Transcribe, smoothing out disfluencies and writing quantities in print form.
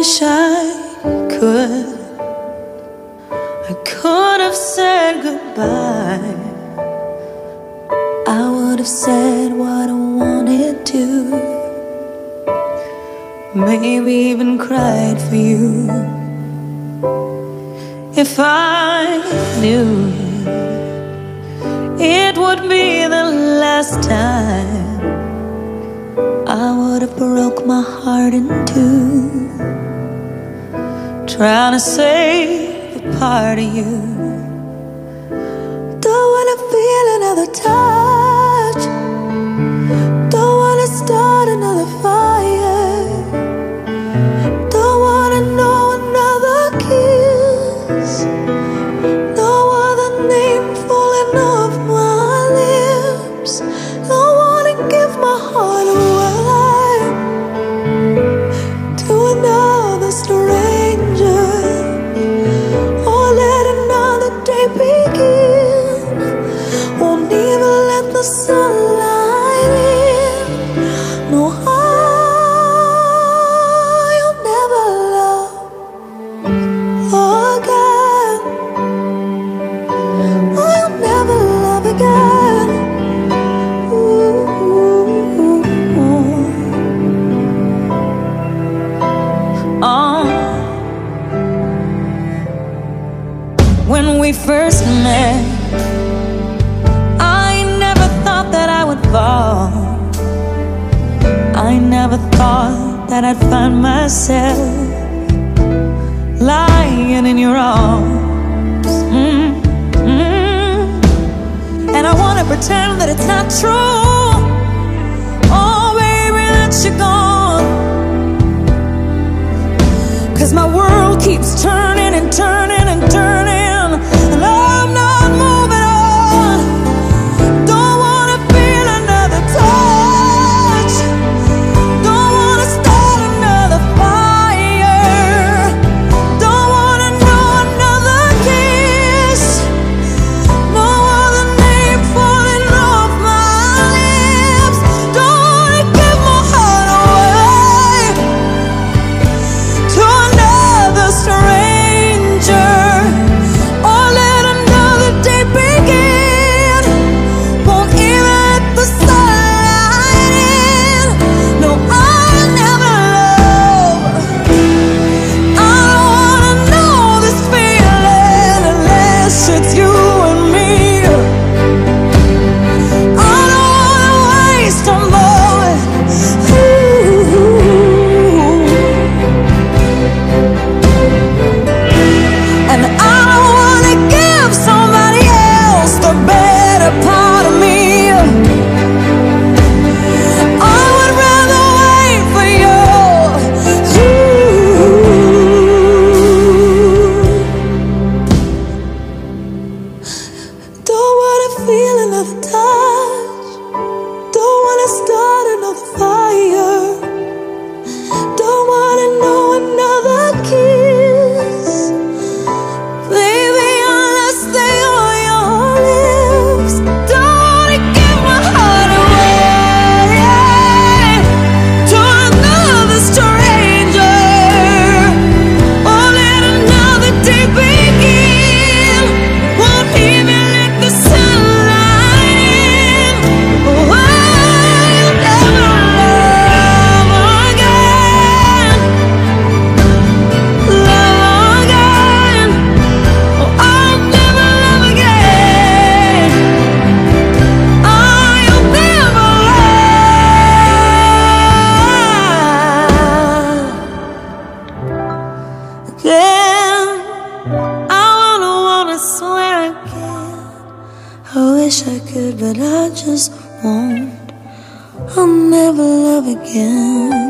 wish I could. I could have said goodbye. I would have said what I wanted to. Maybe even cried for you. If I knew it would be the last time, I would have broke my heart in two, trying to save a part of you. Don't wanna feel another touch, don't wanna start another fire, don't wanna know another kiss, no other name falling off my lips. Don't wanna give my heart away to another stranger, or let another day begin. Won't even let the sunlight in. No, I'll never love again. I'll never love again. When we first met, I never thought that I would fall. I never thought that I'd find myself lying in your arms. And I wanna pretend that it's not true. Oh baby, that you're gone. 'Cause my world keeps turning and turning and turning, and I'm not moving on. Don't wanna feel another touch, don't wanna start another fire, don't wanna know another kiss, no other name falling off my lips. Don't wanna give my heart away to another stranger, or let another day begin. Won't even let the sunlight in. No, I'll never love. I don't wanna know this feeling unless it's you and me. I don't wanna waste a moment. And I don't wanna give somebody else the better part of me. I would rather wait for you. Don't wanna feel another touch, don't wanna start another fire, don't wanna know another kiss, baby, unless they are your lips. Don't wanna give my heart away to another stranger, or let another day begin. Won't even let the sunlight in. Oh, I'll never love again, love again. Oh, I'll never love again. I'll never love again. I wanna swear again. I wish I could, but I just won't. I'll never love again.